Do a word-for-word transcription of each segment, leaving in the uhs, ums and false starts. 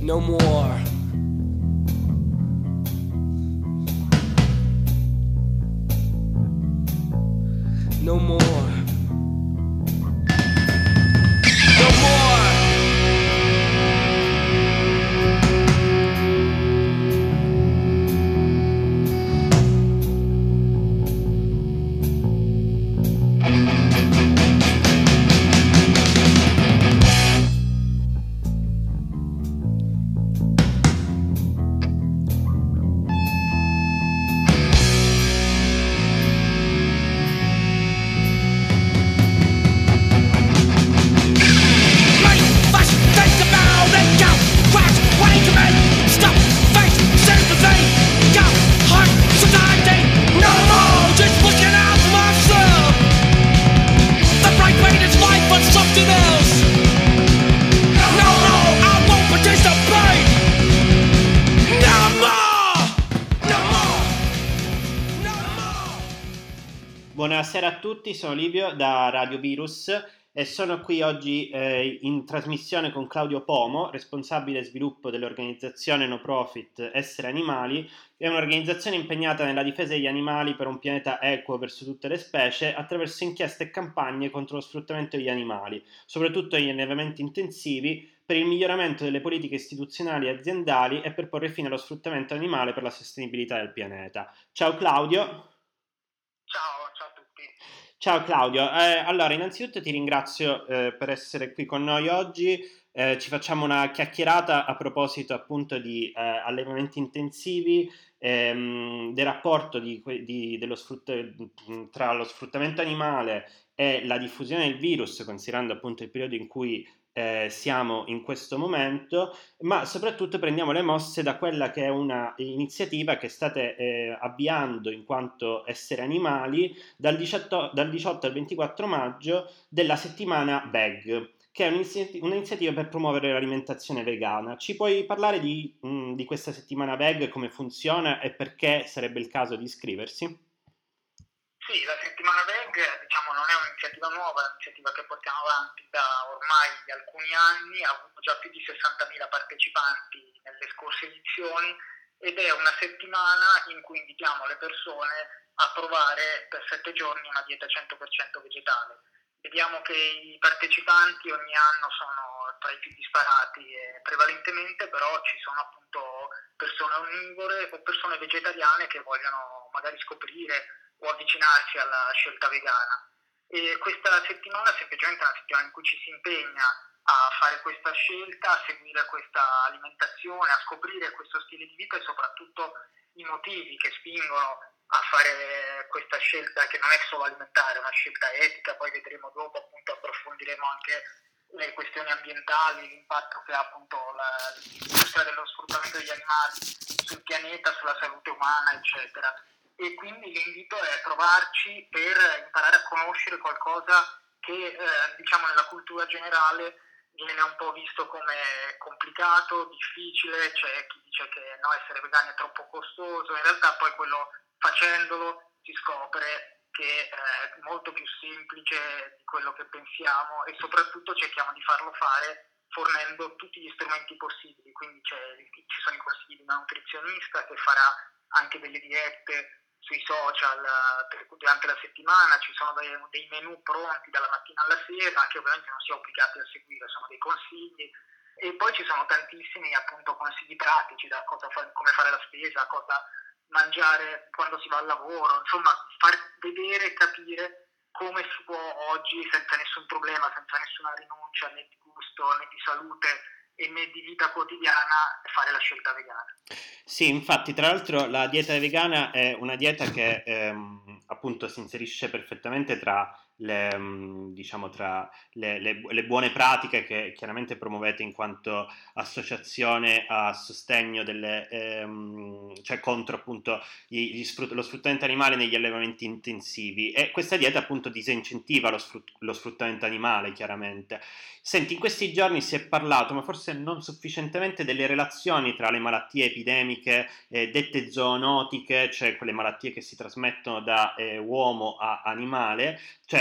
No more. No more. No more. Buonasera a tutti, sono Livio da Radio Virus e sono qui oggi eh, in trasmissione con Claudio Pomo, responsabile sviluppo dell'organizzazione no profit Essere Animali, che è un'organizzazione impegnata nella difesa degli animali per un pianeta equo verso tutte le specie attraverso inchieste e campagne contro lo sfruttamento degli animali, soprattutto negli allevamenti intensivi, per il miglioramento delle politiche istituzionali e aziendali e per porre fine allo sfruttamento animale per la sostenibilità del pianeta. Ciao Claudio. Ciao, ciao a tutti. Ciao Claudio, eh, allora innanzitutto ti ringrazio eh, per essere qui con noi oggi, eh, ci facciamo una chiacchierata a proposito appunto di eh, allevamenti intensivi, ehm, del rapporto di, di, dello sfrut- tra lo sfruttamento animale e la diffusione del virus, considerando appunto il periodo in cui eh, siamo in questo momento, ma soprattutto prendiamo le mosse da quella che è una iniziativa che state eh, avviando in quanto Essere Animali dal diciotto, dal diciotto al ventiquattro maggio della settimana V E G, che è un'inizi- un'iniziativa per promuovere l'alimentazione vegana. Ci puoi parlare di, mh, di questa settimana V E G, come funziona e perché sarebbe il caso di iscriversi? Sì, la settimana V E G diciamo, non è un'iniziativa nuova, è un'iniziativa che portiamo avanti da ormai alcuni anni, ha avuto già più di sessantamila partecipanti nelle scorse edizioni ed è una settimana in cui invitiamo le persone a provare per sette giorni una dieta cento per cento vegetale. Vediamo che i partecipanti ogni anno sono tra i più disparati e prevalentemente però ci sono appunto persone onnivore o persone vegetariane che vogliono magari scoprire o avvicinarsi alla scelta vegana. E questa settimana è semplicemente una settimana in cui ci si impegna a fare questa scelta, a seguire questa alimentazione, a scoprire questo stile di vita e soprattutto i motivi che spingono a fare questa scelta che non è solo alimentare, è una scelta etica. Poi vedremo dopo, appunto approfondiremo anche le questioni ambientali, l'impatto che ha appunto la, l'industria dello sfruttamento degli animali sul pianeta, sulla salute umana, eccetera. E quindi l'invito è provarci per imparare a conoscere qualcosa che eh, diciamo nella cultura generale viene un po' visto come complicato, difficile, c'è chi dice che no, essere vegani è troppo costoso, in realtà poi quello facendolo si scopre che è molto più semplice di quello che pensiamo e soprattutto cerchiamo di farlo fare fornendo tutti gli strumenti possibili, quindi c'è, ci sono i consigli di una nutrizionista che farà anche delle dirette sui social durante la settimana, ci sono dei, dei menù pronti dalla mattina alla sera che ovviamente non si è obbligati a seguire, sono dei consigli e poi ci sono tantissimi appunto consigli pratici da cosa fa, come fare la spesa, cosa mangiare quando si va al lavoro, insomma far vedere e capire come si può oggi senza nessun problema, senza nessuna rinuncia né di gusto né di salute e né di vita quotidiana fare la scelta vegana. Sì, infatti, tra l'altro la dieta vegana è una dieta che ehm, appunto si inserisce perfettamente tra le, mh, diciamo, tra le, le, le buone pratiche che chiaramente promuovete in quanto associazione a sostegno delle, ehm, cioè contro appunto gli, gli sfrut- lo sfruttamento animale negli allevamenti intensivi, e questa dieta appunto disincentiva lo, sfrut- lo sfruttamento animale, chiaramente. Senti, in questi giorni si è parlato, ma forse non sufficientemente, delle relazioni tra le malattie epidemiche eh, dette zoonotiche, cioè quelle malattie che si trasmettono da eh, uomo a animale, cioè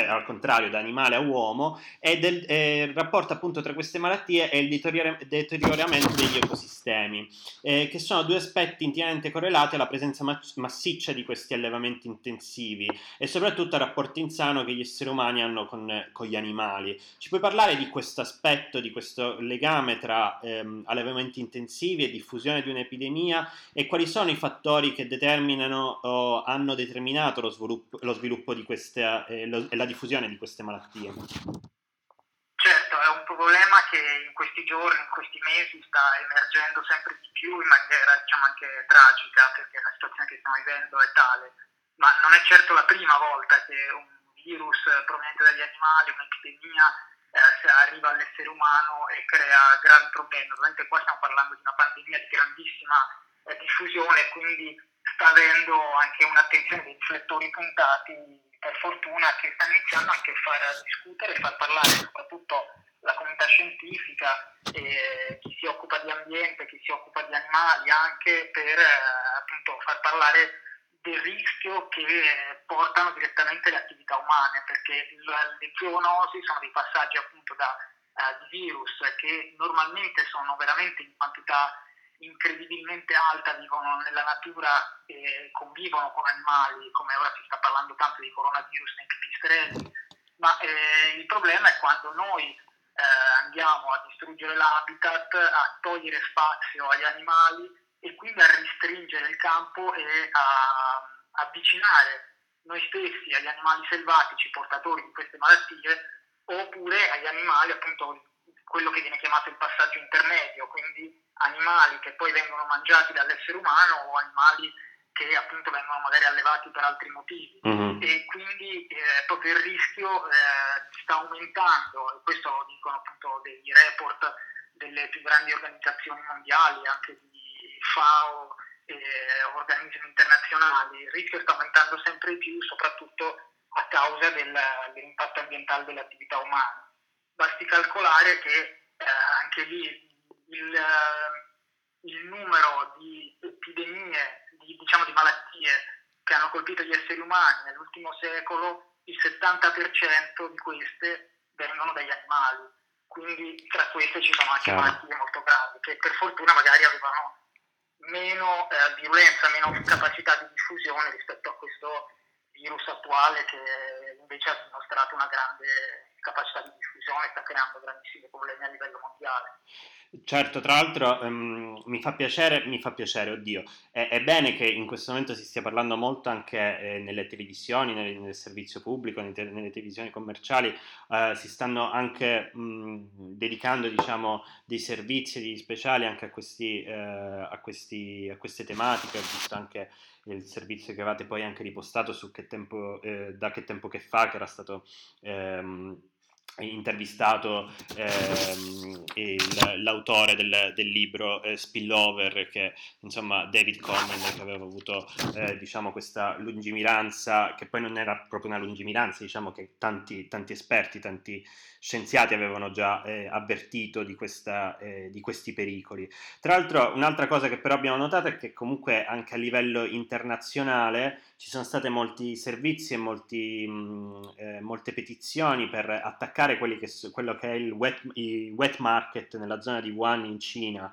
cioè al contrario da animale a uomo, e del eh, il rapporto appunto tra queste malattie e il deteriora- deterioramento degli ecosistemi, eh, che sono due aspetti intimamente correlati alla presenza ma- massiccia di questi allevamenti intensivi e soprattutto al rapporto insano che gli esseri umani hanno con, con gli animali. Ci puoi parlare di questo aspetto, di questo legame tra ehm, allevamenti intensivi e diffusione di un'epidemia, e quali sono i fattori che determinano o hanno determinato lo sviluppo, lo sviluppo di queste eh, lo, e la diffusione di queste malattie? Certo, è un problema che in questi giorni, in questi mesi sta emergendo sempre di più in maniera, diciamo, anche tragica, perché la situazione che stiamo vivendo è tale, ma non è certo la prima volta che un virus proveniente dagli animali, un'epidemia, eh, arriva all'essere umano e crea gravi problemi. Ovviamente qua stiamo parlando di una pandemia di grandissima eh, diffusione, quindi sta avendo anche un'attenzione dei riflettori puntati, per fortuna, che sta iniziando anche a far discutere e far parlare soprattutto la comunità scientifica, eh, chi si occupa di ambiente, chi si occupa di animali, anche per eh, appunto far parlare del rischio che eh, portano direttamente le attività umane, perché la, le zoonosi sono dei passaggi appunto da eh, di virus che normalmente sono veramente in quantità incredibilmente alta, vivono nella natura e convivono con animali, come ora si sta parlando tanto di coronavirus nei pipistrelli, ma eh, il problema è quando noi eh, andiamo a distruggere l'habitat, a togliere spazio agli animali e quindi a restringere il campo e a avvicinare noi stessi agli animali selvatici portatori di queste malattie, oppure agli animali, appunto, quello che viene chiamato il passaggio intermedio, quindi animali che poi vengono mangiati dall'essere umano o animali che appunto vengono magari allevati per altri motivi. Mm-hmm. E quindi eh, proprio il rischio eh, sta aumentando, e questo lo dicono appunto dei report delle più grandi organizzazioni mondiali, anche di FAO e organismi internazionali. Il rischio sta aumentando sempre di più, soprattutto a causa del, dell'impatto ambientale delle attività umane. Basti calcolare che eh, anche lì il, il numero di epidemie, di, diciamo di malattie che hanno colpito gli esseri umani nell'ultimo secolo, il settanta per cento di queste vengono dagli animali, quindi tra queste ci sono anche malattie molto gravi che per fortuna magari avevano meno eh, virulenza, meno capacità di diffusione rispetto a questo virus attuale che invece ha dimostrato una grande capacità di diffusione e sta creando grandissimi problemi a livello mondiale. Certo, tra l'altro um, mi fa piacere, mi fa piacere, oddio, è, è bene che in questo momento si stia parlando molto anche eh, nelle televisioni, nel, nel servizio pubblico, nelle, te- nelle televisioni commerciali, eh, si stanno anche mh, dedicando, diciamo, dei servizi dei speciali anche a, questi, eh, a, questi, a queste tematiche. Ho visto anche il servizio che avevate poi anche ripostato su che tempo, eh, da che tempo che fa, che era stato... Ehm, intervistato ehm, il, l'autore del, del libro eh, Spillover, che insomma David Coleman, che aveva avuto eh, diciamo questa lungimiranza, che poi non era proprio una lungimiranza, diciamo che tanti, tanti esperti, tanti scienziati avevano già eh, avvertito di, questa, eh, di questi pericoli. Tra l'altro un'altra cosa che però abbiamo notato è che comunque anche a livello internazionale ci sono state molti servizi e molti, mh, eh, molte petizioni per attaccare quelli che, quello che è il wet, i wet market nella zona di Wuhan in Cina,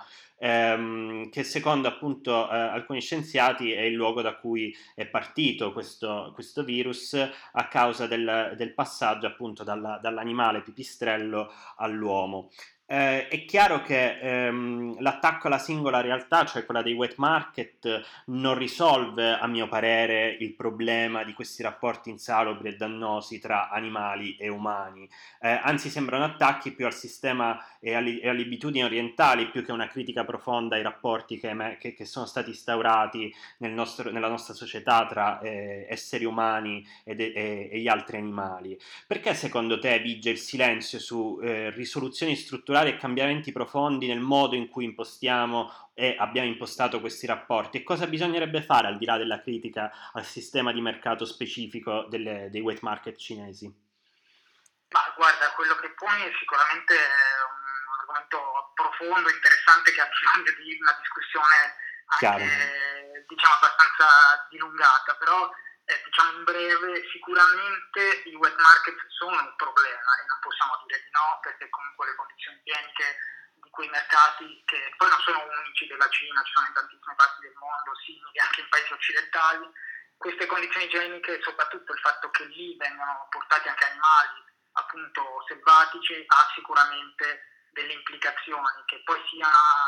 ehm, che secondo appunto eh, alcuni scienziati è il luogo da cui è partito questo, questo virus a causa del, del passaggio appunto dalla, dall'animale pipistrello all'uomo. Eh, è chiaro che ehm, l'attacco alla singola realtà, cioè quella dei wet market, non risolve, a mio parere, il problema di questi rapporti insalubri e dannosi tra animali e umani. Eh, anzi, sembrano attacchi più al sistema e alle, e alle abitudini orientali, più che una critica profonda ai rapporti che, che, che sono stati instaurati nel nostro, nella nostra società tra eh, esseri umani ed, e, e gli altri animali. Perché secondo te vige il silenzio su eh, risoluzioni strutturali e cambiamenti profondi nel modo in cui impostiamo e abbiamo impostato questi rapporti, e cosa bisognerebbe fare al di là della critica al sistema di mercato specifico delle, dei wet market cinesi? Ma guarda, quello che poni è sicuramente un argomento profondo, interessante, che ha bisogno di una discussione anche, Chiaro. diciamo, abbastanza dilungata, però eh, diciamo in breve, sicuramente i wet market sono un problema e non possiamo dire di no, perché comunque le condizioni igieniche di quei mercati, che poi non sono unici della Cina, ci sono in tantissime parti del mondo, simili anche in paesi occidentali, queste condizioni igieniche e soprattutto il fatto che lì vengano portati anche animali appunto selvatici ha sicuramente delle implicazioni, che poi sia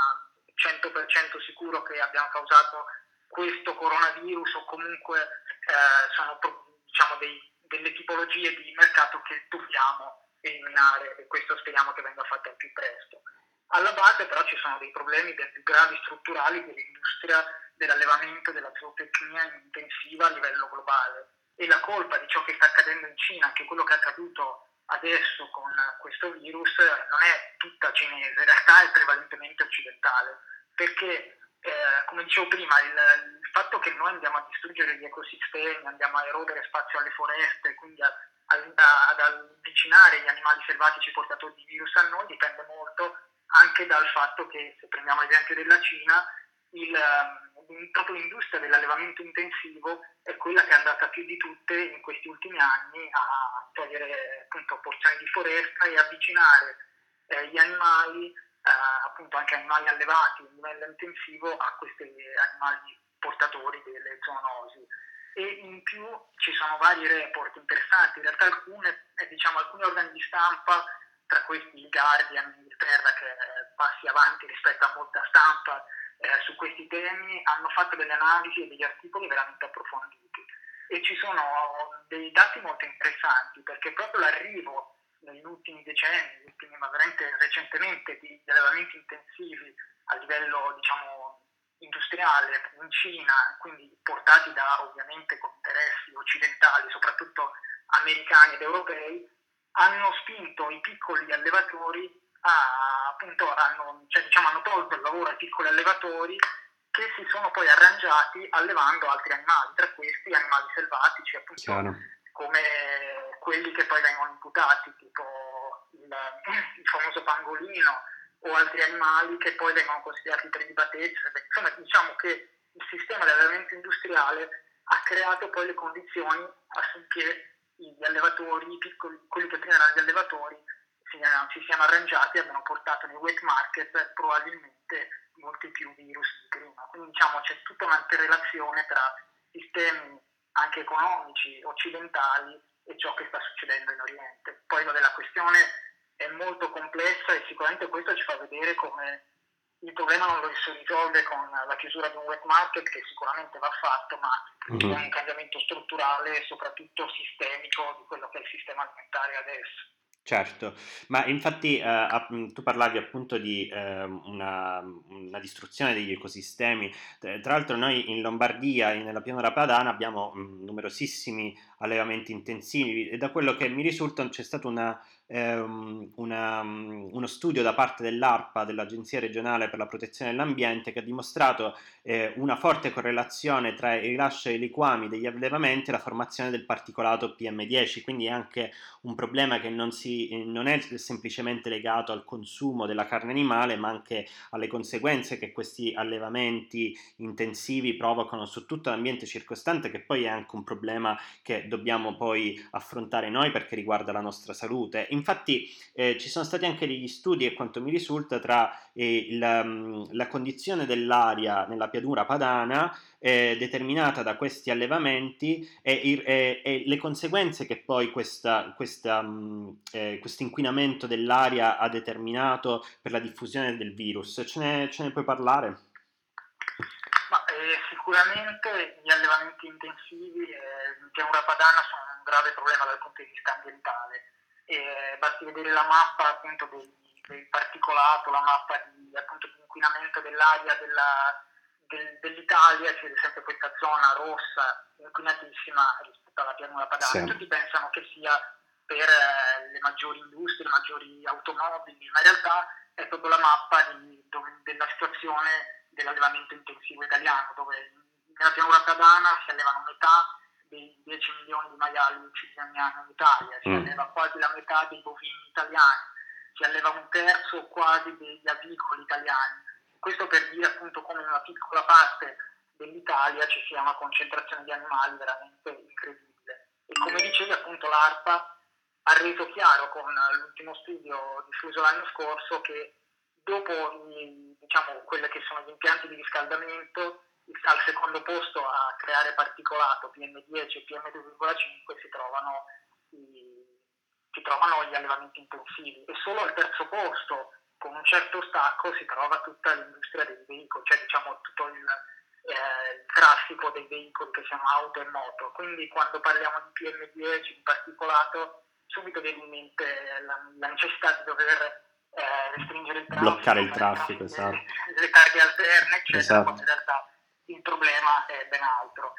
cento per cento sicuro che abbiamo causato questo coronavirus o comunque eh, sono diciamo dei, delle tipologie di mercato che dobbiamo eliminare, e questo speriamo che venga fatto al più presto. Alla base però ci sono dei problemi ben più gravi strutturali dell'industria dell'allevamento e della zootecnia intensiva a livello globale, e la colpa di ciò che sta accadendo in Cina, anche quello che è accaduto adesso con questo virus, non è tutta cinese, in realtà è prevalentemente occidentale, perché eh, come dicevo prima, il, il fatto che noi andiamo a distruggere gli ecosistemi, andiamo a erodere spazio alle foreste, quindi a, a, ad avvicinare gli animali selvatici portatori di virus a noi, dipende molto anche dal fatto che, se prendiamo l'esempio della Cina, il, proprio l'industria dell'allevamento intensivo è quella che è andata più di tutte in questi ultimi anni a togliere appunto porzioni di foresta e avvicinare eh, gli animali, eh, appunto anche animali allevati a livello intensivo, a questi animali portatori delle zoonosi. E in più ci sono vari report interessanti, in realtà alcune, eh, diciamo, alcuni organi di stampa, tra questi il Guardian in Inghilterra, che eh, passi avanti rispetto a molta stampa eh, su questi temi, hanno fatto delle analisi e degli articoli veramente approfonditi, e ci sono dei dati molto interessanti, perché proprio l'arrivo negli ultimi decenni, ultimi, ma veramente recentemente, di, di allevamenti intensivi a livello diciamo industriale in Cina, quindi portati da ovviamente con interessi occidentali, soprattutto americani ed europei, hanno spinto i piccoli allevatori a, appunto, hanno, cioè, diciamo, hanno tolto il lavoro ai piccoli allevatori, che si sono poi arrangiati allevando altri animali, tra questi animali selvatici, appunto, Chiaro. come quelli che poi vengono imputati, tipo il, il famoso pangolino o altri animali che poi vengono considerati prelibatezze. Insomma, diciamo che il sistema di allevamento industriale ha creato poi le condizioni affinché gli allevatori, i piccoli, quelli che prima erano gli allevatori, si, si siano arrangiati e abbiano portato nei wet market probabilmente molti più virus di prima. Quindi diciamo c'è tutta una interrelazione tra sistemi anche economici occidentali e ciò che sta succedendo in Oriente. Poi vabbè, la questione è molto complessa e sicuramente questo ci fa vedere come il problema non lo si risolve con la chiusura di un wet market, che sicuramente va fatto, ma Mhm. con un cambiamento strutturale e soprattutto sistemico di quello che è il sistema alimentare adesso. Certo, ma infatti eh, app- tu parlavi appunto di eh, una, una distruzione degli ecosistemi. Tra tra l'altro noi in Lombardia, in- nella pianura padana, abbiamo mh, numerosissimi allevamenti intensivi, e da quello che mi risulta c'è stato una, ehm, una, mh, uno studio da parte dell'ARPA, dell'Agenzia regionale per la protezione dell'ambiente, che ha dimostrato eh, una forte correlazione tra il rilascio ai liquami degli allevamenti e la formazione del particolato P M dieci, quindi è anche un problema che non, si, non è semplicemente legato al consumo della carne animale, ma anche alle conseguenze che questi allevamenti intensivi provocano su tutto l'ambiente circostante, che poi è anche un problema che dobbiamo poi affrontare noi perché riguarda la nostra salute. Infatti eh, ci sono stati anche degli studi, a quanto mi risulta, tra eh, la, la condizione dell'aria nella pianura padana eh, determinata da questi allevamenti e, e, e le conseguenze che poi questa, questa, mh, eh, questo inquinamento dell'aria ha determinato per la diffusione del virus. Ce ne, ce ne puoi parlare? Ma, eh, sicuramente gli allevamenti intensivi eh, in pianura padana sono un grave problema dal punto di vista ambientale. Eh, basti vedere la mappa appunto del, del particolato, la mappa di, appunto, di inquinamento dell'aria della, del, dell'Italia, c'è sempre questa zona rossa inquinatissima rispetto alla pianura padana. Sì. Tutti pensano che sia per eh, le maggiori industrie, le maggiori automobili, ma in realtà è proprio la mappa di, dove, della situazione dell'allevamento intensivo italiano, dove nella pianura padana si allevano metà dei dieci milioni di maiali uccisi ogni anno in Italia, si Mm. alleva quasi la metà dei bovini italiani, si alleva un terzo quasi degli avicoli italiani. Questo per dire appunto come in una piccola parte dell'Italia ci sia una concentrazione di animali veramente incredibile. E come dicevi, appunto, l'ARPA ha reso chiaro con l'ultimo studio diffuso l'anno scorso che dopo i, diciamo, quelli che sono gli impianti di riscaldamento, al secondo posto a creare particolato P M dieci e P M due virgola cinque si trovano, i, si trovano gli allevamenti intensivi, e solo al terzo posto, con un certo stacco, si trova tutta l'industria dei veicoli, cioè diciamo tutto il, eh, il traffico dei veicoli che siano auto e moto. Quindi quando parliamo di P M dieci, di particolato, subito viene in mente la, la necessità di dover eh, restringere il traffico, bloccare il traffico, esatto. le, le targhe alterne, eccetera, esatto. quando in realtà il problema è ben altro.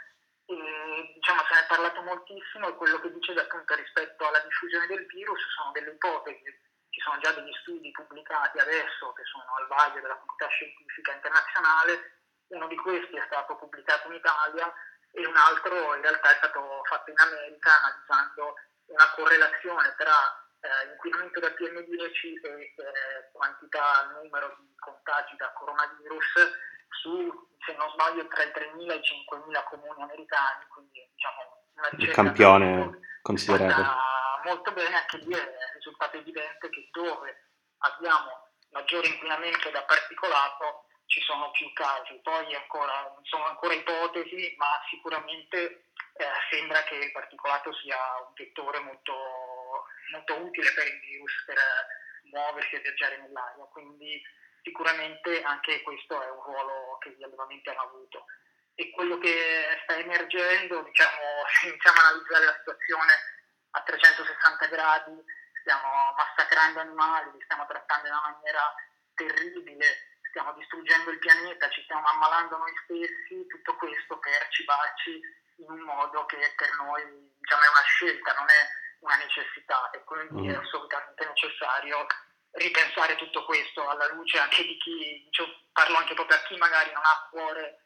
E, diciamo, se ne è parlato moltissimo, e quello che dice appunto rispetto alla diffusione del virus sono delle ipotesi. Ci sono già degli studi pubblicati adesso che sono al vaglio della comunità scientifica internazionale. Uno di questi è stato pubblicato in Italia e un altro in realtà è stato fatto in America, analizzando una correlazione tra eh, inquinamento da P M dieci e eh, quantità, numero di contagi da coronavirus su, se non sbaglio, tra i tremila e i cinquemila comuni americani, quindi diciamo una ricerca un campione considerevole. Molto bene. Anche lì è risultato evidente che dove abbiamo maggiore inquinamento da particolato ci sono più casi. Poi ancora, sono ancora ipotesi, ma sicuramente eh, sembra che il particolato sia un vettore molto, molto utile per il virus per muoversi e viaggiare nell'aria, quindi sicuramente anche questo è un ruolo che gli allevamenti hanno avuto. E quello che sta emergendo, diciamo, se iniziamo a analizzare la situazione a trecentosessanta gradi, stiamo massacrando animali, li stiamo trattando in una maniera terribile, stiamo distruggendo il pianeta, ci stiamo ammalando noi stessi, tutto questo per cibarci in un modo che per noi, diciamo, è una scelta, non è una necessità, e quindi è assolutamente necessario ripensare tutto questo alla luce anche di chi, cioè, parlo anche proprio a chi magari non ha a cuore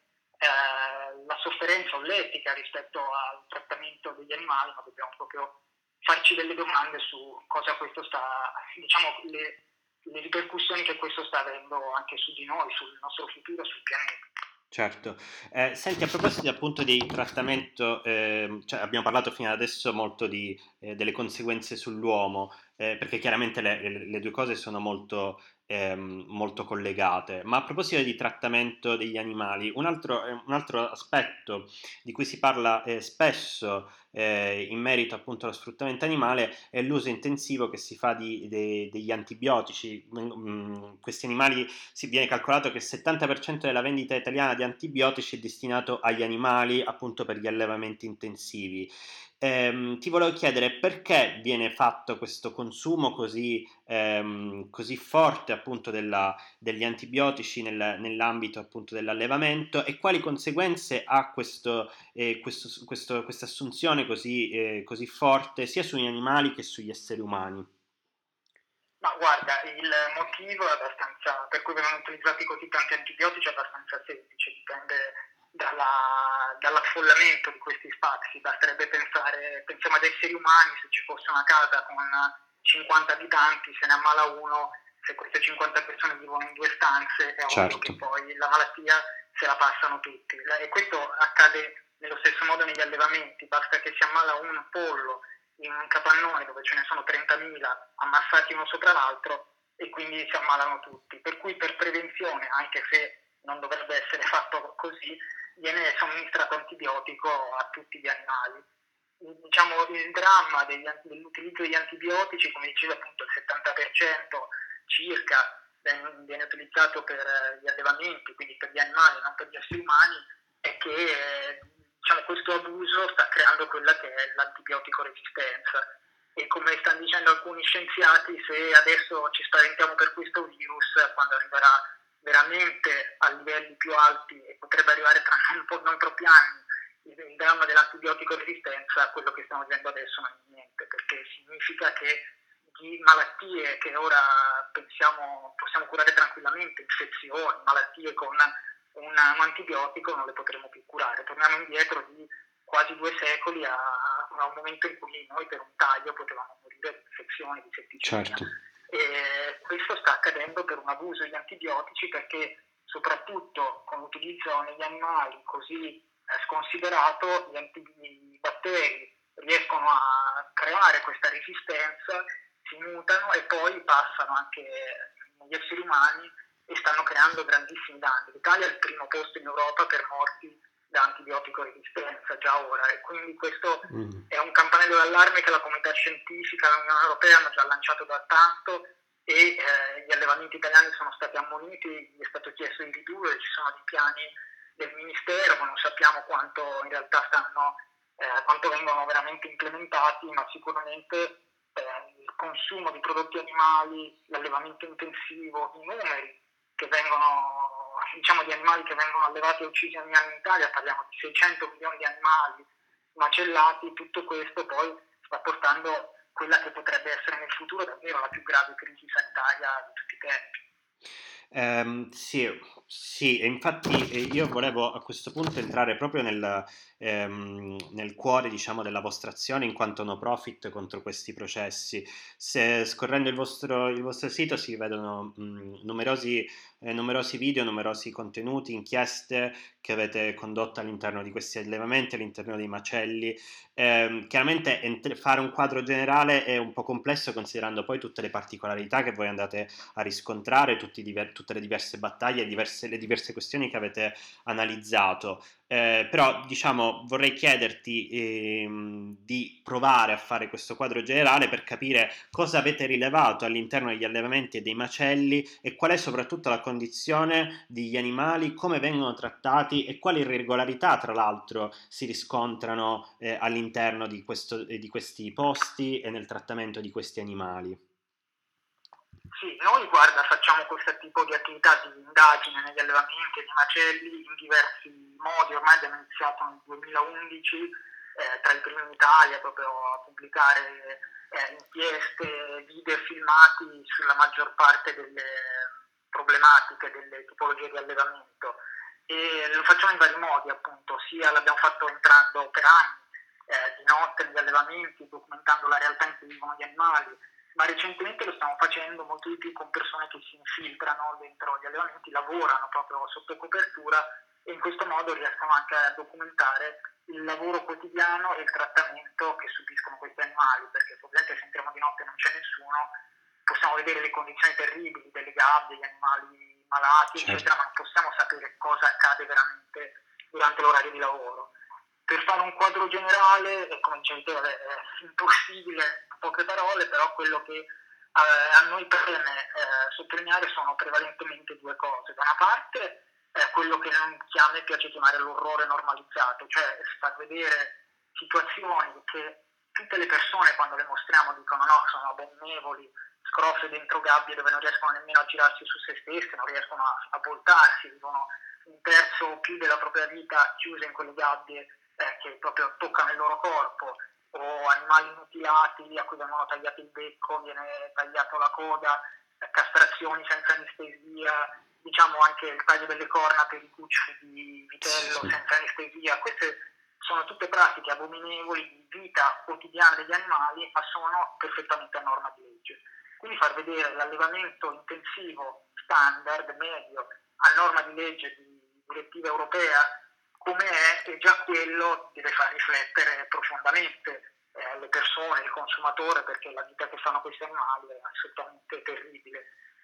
eh, la sofferenza o l'etica rispetto al trattamento degli animali, ma dobbiamo proprio farci delle domande su cosa questo sta, diciamo, le, le ripercussioni che questo sta avendo anche su di noi, sul nostro futuro, sul pianeta. Certo. Eh, senti, a proposito appunto di trattamento, eh, cioè abbiamo parlato fino ad adesso molto di, eh, delle conseguenze sull'uomo, eh, perché chiaramente le, le, le due cose sono molto, ehm, molto collegate, ma a proposito di trattamento degli animali, un altro, eh, un altro aspetto di cui si parla eh, spesso eh, in merito appunto allo sfruttamento animale è l'uso intensivo che si fa di, de, degli antibiotici. Mm, questi animali, si viene calcolato che il settanta per cento della vendita italiana di antibiotici è destinato agli animali, appunto per gli allevamenti intensivi. Ehm, ti volevo chiedere perché viene fatto questo consumo così, ehm, così forte appunto della, degli antibiotici nel, nell'ambito appunto dell'allevamento, e quali conseguenze ha questo, eh, questo, questo, questa assunzione così, eh, così forte sia sugli animali che sugli esseri umani. Ma guarda, il motivo è abbastanza, per cui vengono utilizzati così tanti antibiotici, è abbastanza semplice, dipende dalla, dall'affollamento di questi spazi. Basterebbe pensare, pensiamo ad esseri umani, se ci fosse una casa con cinquanta abitanti, se ne ammala uno, se queste cinquanta persone vivono in due stanze, è Certo. ovvio che poi la malattia se la passano tutti. E questo accade nello stesso modo negli allevamenti, basta che si ammala un pollo in un capannone dove ce ne sono trentamila ammassati uno sopra l'altro, e quindi si ammalano tutti. Per cui per prevenzione, anche se non dovrebbe essere fatto così, viene somministrato antibiotico a tutti gli animali. Diciamo, il dramma degli, dell'utilizzo degli antibiotici, come dicevo appunto, il settanta per cento circa viene utilizzato per gli allevamenti, quindi per gli animali, non per gli esseri umani, è che diciamo, questo abuso sta creando quella che è l'antibiotico resistenza. E come stanno dicendo alcuni scienziati, se adesso ci spaventiamo per questo virus, quando arriverà veramente a livelli più alti, e potrebbe arrivare tra un po', non troppi anni, il dramma dell'antibiotico resistenza, quello che stiamo vivendo adesso non è niente, perché significa che di malattie che ora pensiamo possiamo curare tranquillamente, infezioni, malattie con un, un antibiotico, non le potremo più curare. Torniamo indietro di quasi due secoli a, a un momento in cui noi per un taglio potevamo morire di infezioni, di setticemia. Certo. E questo sta accadendo per un abuso degli antibiotici, perché soprattutto con l'utilizzo negli animali così eh, sconsiderato, gli, anti- i batteri riescono a creare questa resistenza, si mutano e poi passano anche negli esseri umani e stanno creando grandissimi danni. L'Italia è il primo posto in Europa per morti da antibiotico resistenza già ora, e quindi questo mm. è un campanello d'allarme che la comunità scientifica, l'Unione Europea hanno già lanciato da tanto, e eh, gli allevamenti italiani sono stati ammoniti, gli è stato chiesto di ridurre, ci sono dei piani del Ministero, ma non sappiamo quanto in realtà stanno, eh, quanto vengono veramente implementati, ma sicuramente eh, il consumo di prodotti animali, l'allevamento intensivo, i numeri che vengono, diciamo, di animali che vengono allevati e uccisi ogni anno in Italia, parliamo di seicento milioni di animali macellati, tutto questo poi sta portando quella che potrebbe essere nel futuro davvero la più grave crisi sanitaria di tutti i tempi. Um, sì, sì, e infatti io volevo a questo punto entrare proprio nel, ehm, nel cuore, diciamo, della vostra azione in quanto no profit contro questi processi. Se scorrendo il vostro, il vostro sito si vedono mh, numerosi, eh, numerosi video, numerosi contenuti, inchieste che avete condotto all'interno di questi allevamenti, all'interno dei macelli. Eh, chiaramente ent- fare un quadro generale è un po' complesso considerando poi tutte le particolarità che voi andate a riscontrare, tutti i diver- tutte le diverse battaglie, diverse, le diverse questioni che avete analizzato. Eh, però diciamo vorrei chiederti ehm, di provare a fare questo quadro generale per capire cosa avete rilevato all'interno degli allevamenti e dei macelli e qual è soprattutto la condizione degli animali, come vengono trattati e quali irregolarità tra l'altro si riscontrano eh, all'interno di, questo, eh, di questi posti e nel trattamento di questi animali. Sì, noi guarda facciamo questo tipo di attività di indagine negli allevamenti e nei macelli in diversi modi, ormai abbiamo iniziato nel duemilaundici, eh, tra i primi in Italia proprio a pubblicare eh, inchieste, video e filmati sulla maggior parte delle problematiche, delle tipologie di allevamento, e lo facciamo in vari modi appunto, sia l'abbiamo fatto entrando per anni eh, di notte negli allevamenti, documentando la realtà in cui vivono gli animali, ma recentemente lo stiamo facendo molto di più con persone che si infiltrano dentro gli allevamenti, lavorano proprio sotto copertura e in questo modo riescono anche a documentare il lavoro quotidiano e il trattamento che subiscono questi animali, perché ovviamente se entriamo di notte e non c'è nessuno, possiamo vedere le condizioni terribili delle gabbie, gli animali malati, certo, eccetera, ma non possiamo sapere cosa accade veramente durante l'orario di lavoro. Per fare un quadro generale, come dicevi te, è impossibile a poche parole, però quello che eh, a noi preme eh, sottolineare sono prevalentemente due cose. Da una parte è quello che non chiama, piace chiamare l'orrore normalizzato, cioè far vedere situazioni che tutte le persone quando le mostriamo dicono no, sono abominevoli, scroffe dentro gabbie dove non riescono nemmeno a girarsi su se stesse, non riescono a, a voltarsi, vivono un terzo o più della propria vita chiuse in quelle gabbie eh, che proprio toccano il loro corpo, o animali mutilati a cui vengono tagliati il becco, viene tagliato la coda, eh, castrazioni senza anestesia, diciamo anche il taglio delle corna per i cuccioli di vitello sì. senza anestesia. Queste sono tutte pratiche abominevoli di vita quotidiana degli animali, ma sono perfettamente a norma di legge. Quindi far vedere l'allevamento intensivo standard, medio, a norma di legge di direttiva europea, come è, e già quello deve far riflettere profondamente eh, le persone, il consumatore, perché la vita che fanno questi animali è assolutamente terribile.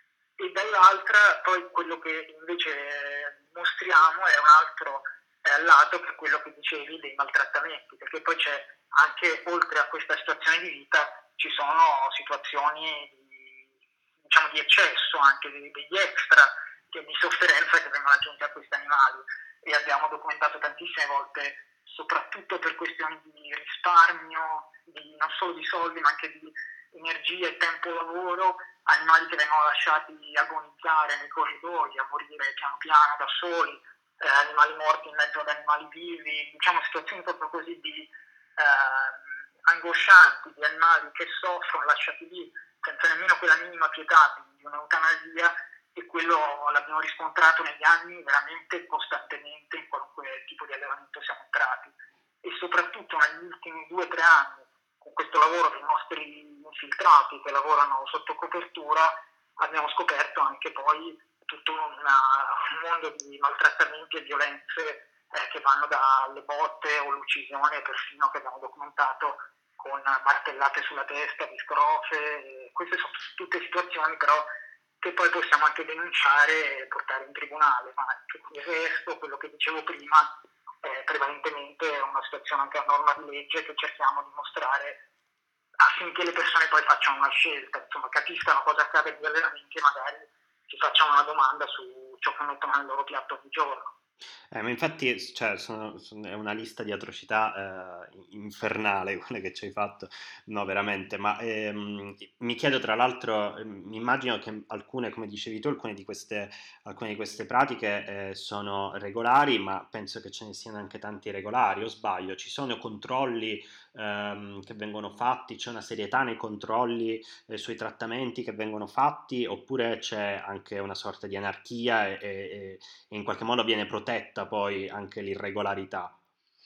E dall'altra poi quello che invece mostriamo è un altro eh, lato, che è quello che dicevi dei maltrattamenti, perché poi c'è anche, oltre a questa situazione di vita, ci sono situazioni di, diciamo, di eccesso, anche degli extra, che, di sofferenza che vengono aggiunti a questi animali. E abbiamo documentato tantissime volte, soprattutto per questioni di risparmio, di, non solo di soldi, ma anche di energia e tempo lavoro, animali che vengono lasciati agonizzare nei corridoi, a morire piano piano da soli, eh, animali morti in mezzo ad animali vivi, diciamo situazioni proprio così di eh, angoscianti, di animali che soffrono, lasciati lì senza nemmeno quella minima pietà di, di un'eutanasia. E quello l'abbiamo riscontrato negli anni veramente costantemente in qualunque tipo di allevamento siamo entrati, e soprattutto negli ultimi due o tre anni con questo lavoro dei nostri infiltrati che lavorano sotto copertura abbiamo scoperto anche poi tutto una, un mondo di maltrattamenti e violenze eh, che vanno dalle botte o l'uccisione, persino che abbiamo documentato con martellate sulla testa, di scrofe. Queste sono tutte situazioni però che poi possiamo anche denunciare e portare in tribunale, ma il resto, quello che dicevo prima, è prevalentemente una situazione anche a norma di legge che cerchiamo di mostrare affinché le persone poi facciano una scelta, insomma capiscano cosa accade agli allenamenti e magari si facciano una domanda su ciò che mettono nel loro piatto di giorno. Eh, ma infatti, cioè, sono- sono- è una lista di atrocità eh, infernale quelle che ci hai fatto, no, veramente. Ma ehm, mi chiedo, tra l'altro, ehm, mi immagino che alcune, come dicevi tu, alcune di queste, alcune di queste pratiche eh, sono regolari, ma penso che ce ne siano anche tanti irregolari, o sbaglio? Ci sono controlli ehm, che vengono fatti, c'è una serietà nei controlli eh, sui trattamenti che vengono fatti, oppure c'è anche una sorta di anarchia e, e- e in qualche modo viene protetta poi anche l'irregolarità?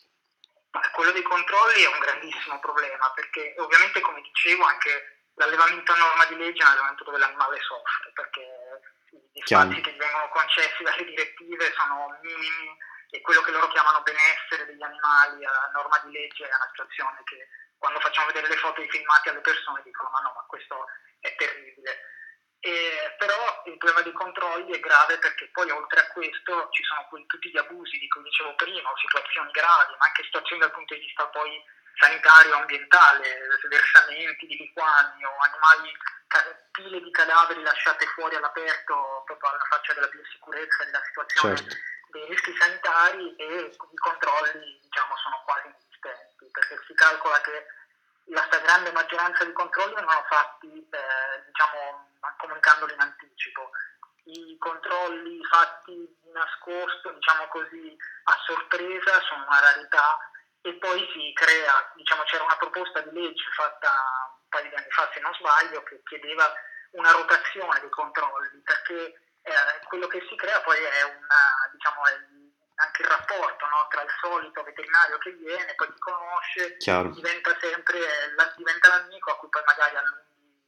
Ma quello dei controlli è un grandissimo problema perché ovviamente, come dicevo, anche l'allevamento a norma di legge è un allevamento dove l'animale soffre, perché gli Chiaro, spazi che gli vengono concessi dalle direttive sono minimi e quello che loro chiamano benessere degli animali a norma di legge è una situazione che quando facciamo vedere le foto e i filmati alle persone dicono ma no, ma questo è terribile. E, però il problema dei controlli è grave perché poi oltre a questo ci sono quei, tutti gli abusi di cui dicevo prima, o situazioni gravi, ma anche situazioni dal punto di vista poi sanitario, ambientale, versamenti di liquami o animali, pile di cadaveri lasciate fuori all'aperto proprio alla faccia della biosicurezza, della situazione certo, dei rischi sanitari, e i controlli diciamo sono quasi inesistenti perché si calcola che la stragrande maggioranza dei controlli vengono fatti eh, diciamo comunicandoli in anticipo. I controlli fatti di nascosto, diciamo così, a sorpresa sono una rarità, e poi si crea, diciamo c'era una proposta di legge fatta un paio di anni fa se non sbaglio che chiedeva una rotazione dei controlli, perché eh, quello che si crea poi è una, diciamo, è anche il rapporto, no, tra il solito veterinario che viene, poi ti conosce, chiaro, diventa sempre la, diventa l'amico a cui poi magari allunghi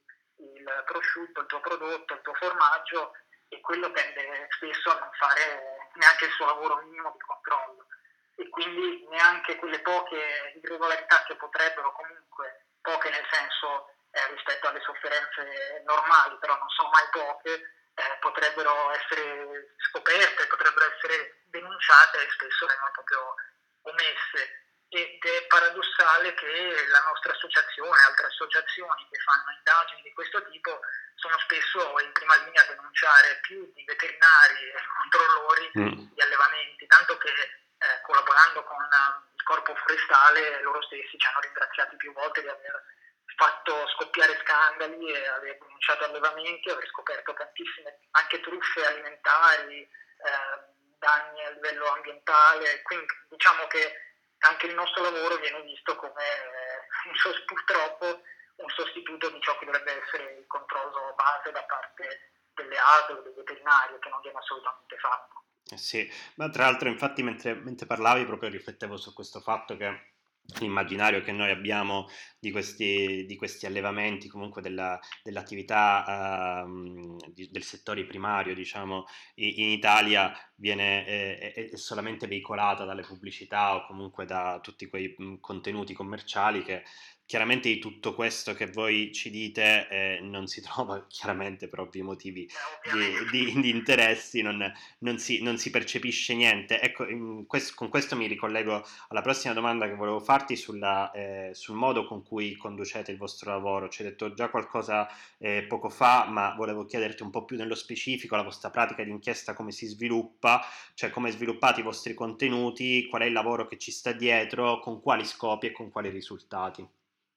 il prosciutto, il tuo prodotto, il tuo formaggio, e quello tende spesso a non fare neanche il suo lavoro minimo di controllo, e quindi neanche quelle poche irregolarità che potrebbero, comunque poche nel senso eh, rispetto alle sofferenze normali, però non sono mai poche, eh, potrebbero essere scoperte, potrebbero essere denunciate e spesso vengono proprio omesse. Ed è paradossale che la nostra associazione e altre associazioni che fanno indagini di questo tipo sono spesso in prima linea a denunciare più di veterinari e controllori mm, di allevamenti, tanto che eh, collaborando con uh, il corpo forestale loro stessi ci hanno ringraziati più volte di aver fatto scoppiare scandali e aver denunciato allevamenti, aver scoperto tantissime anche truffe alimentari, eh, danni a livello ambientale, quindi diciamo che anche il nostro lavoro viene visto come eh, un sos- purtroppo un sostituto di ciò che dovrebbe essere il controllo base da parte delle A S O e dei veterinari, che non viene assolutamente fatto. eh sì, ma tra l'altro infatti mentre, mentre parlavi proprio riflettevo su questo fatto che l'immaginario che noi abbiamo di questi, di questi allevamenti, comunque della, dell'attività ehm, di- del settore primario, diciamo, i- in Italia viene eh, è, è solamente veicolata dalle pubblicità o comunque da tutti quei mh, contenuti commerciali che chiaramente di tutto questo che voi ci dite eh, non si trova chiaramente per ovvi motivi Eh, di, ovviamente. di- di interessi, non, non si, non si percepisce niente. Ecco, in quest- con questo mi ricollego alla prossima domanda che volevo farti sulla, eh, sul modo con cui conducete il vostro lavoro. Ci hai detto già qualcosa eh, poco fa, ma volevo chiederti un po' più nello specifico la vostra pratica di inchiesta, come si sviluppa, cioè come sviluppate i vostri contenuti, qual è il lavoro che ci sta dietro, con quali scopi e con quali risultati.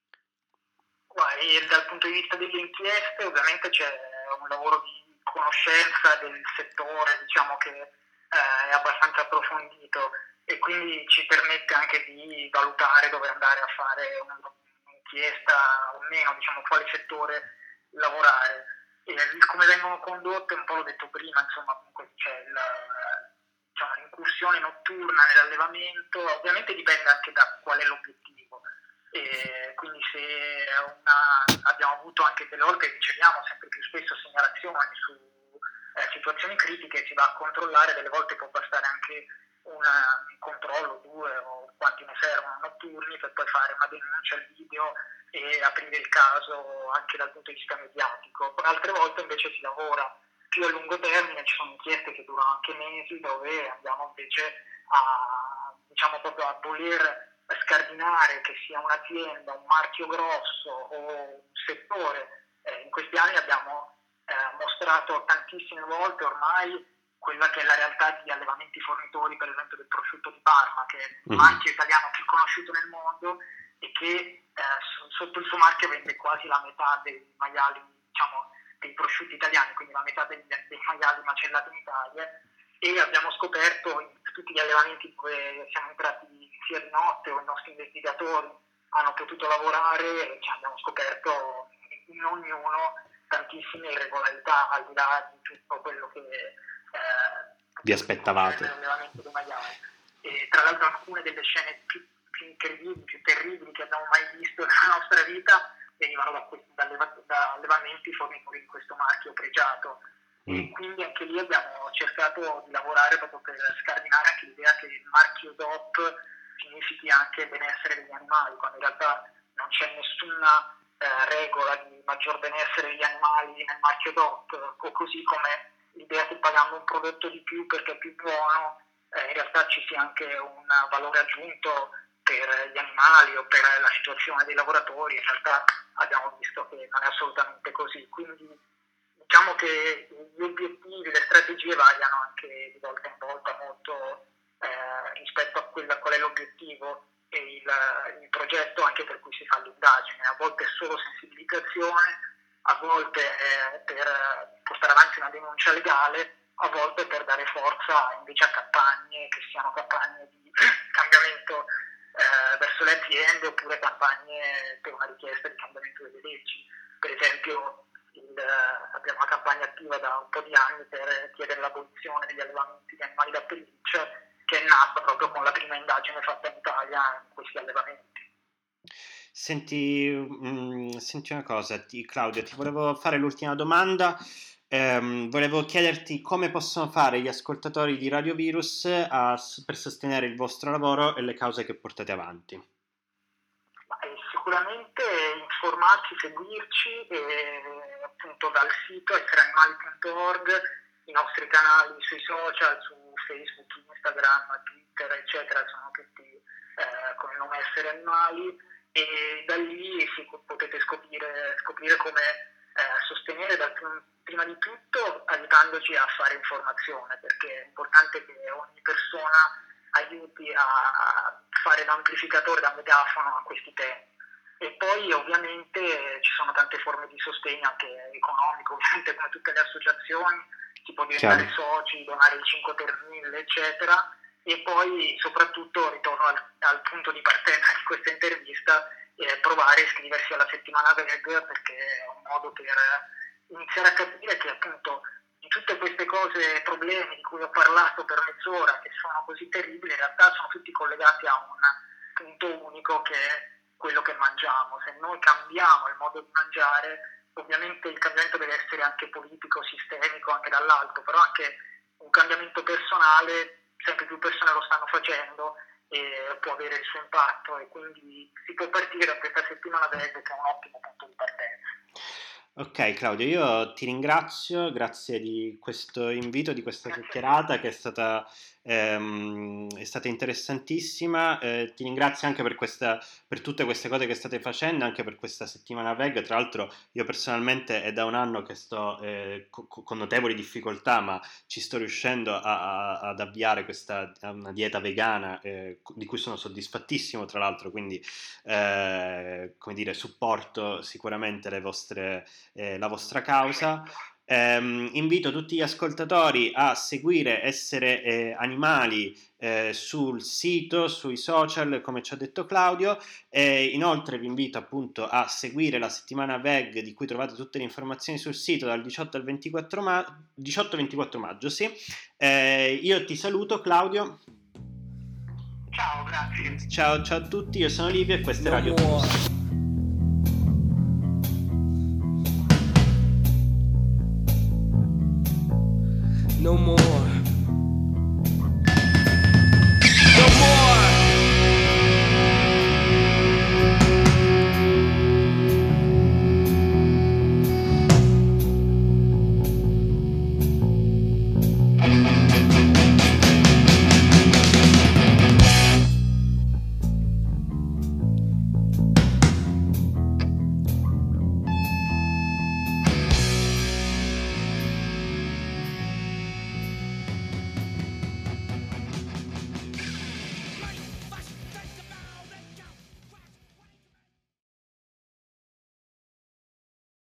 E dal punto di vista delle inchieste ovviamente c'è un lavoro di conoscenza del settore, diciamo che eh, è abbastanza approfondito, e quindi ci permette anche di valutare dove andare a fare un'inchiesta o meno, diciamo quale settore lavorare. E come vengono condotte, un po' l'ho detto prima, insomma comunque c'è la, diciamo, l'incursione notturna nell'allevamento, ovviamente dipende anche da qual è l'obiettivo. E quindi se una, abbiamo avuto anche delle volte, riceviamo sempre più spesso segnalazioni su eh, situazioni critiche si va a controllare, delle volte può bastare anche una, un controllo, due o quanti ne servono notturni, per poi fare una denuncia al video e aprire il caso anche dal punto di vista mediatico. Altre volte invece si lavora più a lungo termine, ci sono inchieste che durano anche mesi, dove andiamo invece a, diciamo, proprio a voler scardinare che sia un'azienda, un marchio grosso o un settore. Eh, in questi anni abbiamo eh, mostrato tantissime volte ormai quella che è la realtà di allevamenti fornitori, per esempio del prosciutto di Parma, che è il marchio italiano più conosciuto nel mondo e che eh, sotto il suo marchio vende quasi la metà dei maiali, diciamo, dei prosciutti italiani, quindi la metà dei, dei maiali macellati in Italia. E abbiamo scoperto in tutti gli allevamenti dove siamo entrati sia di notte o i nostri investigatori hanno potuto lavorare, cioè abbiamo scoperto in ognuno tantissime irregolarità, al di là di tutto quello che eh, vi aspettavate nell'allevamento dei maiali. E tra l'altro alcune delle scene più, più incredibili, più terribili che abbiamo mai visto nella nostra vita venivano da, da, da allevamenti fornitori di questo marchio pregiato. E quindi anche lì abbiamo cercato di lavorare proprio per scardinare anche l'idea che il marchio D O P significhi anche benessere degli animali, quando in realtà non c'è nessuna eh, regola di maggior benessere degli animali nel marchio D O P, o così come l'idea che pagando un prodotto di più perché è più buono, eh, in realtà ci sia anche un valore aggiunto per gli animali o per la situazione dei lavoratori. In realtà abbiamo visto che non è assolutamente così, quindi diciamo che gli obiettivi, le strategie variano anche di volta in volta molto eh, rispetto a quella, qual è l'obiettivo e il, il progetto anche per cui si fa l'indagine. A volte è solo sensibilizzazione, a volte è per portare avanti una denuncia legale, a volte per dare forza invece a campagne che siano campagne di cambiamento eh, verso le aziende, oppure campagne per una richiesta di cambiamento delle leggi. Per esempio il, abbiamo una campagna attiva da un po' di anni per chiedere l'abolizione degli allevamenti di animali da pelliccia, che è nata proprio con la prima indagine fatta in Italia in questi allevamenti. Senti, mh, senti una cosa, ti, Claudio, ti volevo fare l'ultima domanda. Ehm, volevo chiederti come possono fare gli ascoltatori di Radio Virus a, per sostenere il vostro lavoro e le cause che portate avanti. Ma, eh, sicuramente informarci, seguirci, e, appunto dal sito essere animali punto org, i nostri canali sui social, su Facebook, Instagram, Twitter, eccetera, sono tutti eh, con il nome Essere Animali, e da lì si, potete scoprire, scoprire come eh, sostenere dal, prima di tutto aiutandoci a fare informazione, perché è importante che ogni persona aiuti a fare da amplificatore, da megafono a questi temi. E poi ovviamente ci sono tante forme di sostegno anche economico, ovviamente come tutte le associazioni, si può diventare Chiaro. soci, donare il cinque per mille, eccetera. E poi soprattutto, ritorno al, al punto di partenza di questa intervista, eh, provare a iscriversi alla settimana V E G, perché è un modo per iniziare a capire che appunto in tutte queste cose, problemi di cui ho parlato per mezz'ora, che sono così terribili, in realtà sono tutti collegati a un punto unico, che è quello che mangiamo. Se noi cambiamo il modo di mangiare, ovviamente il cambiamento deve essere anche politico, sistemico, anche dall'alto, però anche un cambiamento personale, sempre più persone lo stanno facendo e può avere il suo impatto, e quindi si può partire da questa settimana V E G, che è un ottimo punto di partenza. Ok Claudio, io ti ringrazio, grazie di questo invito, di questa chiacchierata che è stata, ehm, è stata interessantissima. Eh, ti ringrazio anche per, questa, per tutte queste cose che state facendo, anche per questa settimana V E G. Tra l'altro io personalmente è da un anno che sto eh, co- con notevoli difficoltà, ma ci sto riuscendo a, a, ad avviare questa una dieta vegana eh, di cui sono soddisfattissimo, tra l'altro, quindi eh, come dire, supporto sicuramente le vostre Eh, la vostra causa. Eh, invito tutti gli ascoltatori a seguire Essere eh, Animali eh, sul sito, sui social, come ci ha detto Claudio. E inoltre vi invito appunto a seguire la settimana V E G, di cui trovate tutte le informazioni sul sito, dal diciotto al ventiquattro, ma- diciotto ventiquattro maggio. Sì. Eh, io ti saluto, Claudio. Ciao, grazie. Ciao, ciao a tutti, io sono Livio e questa è No Radio more. Virus. no more.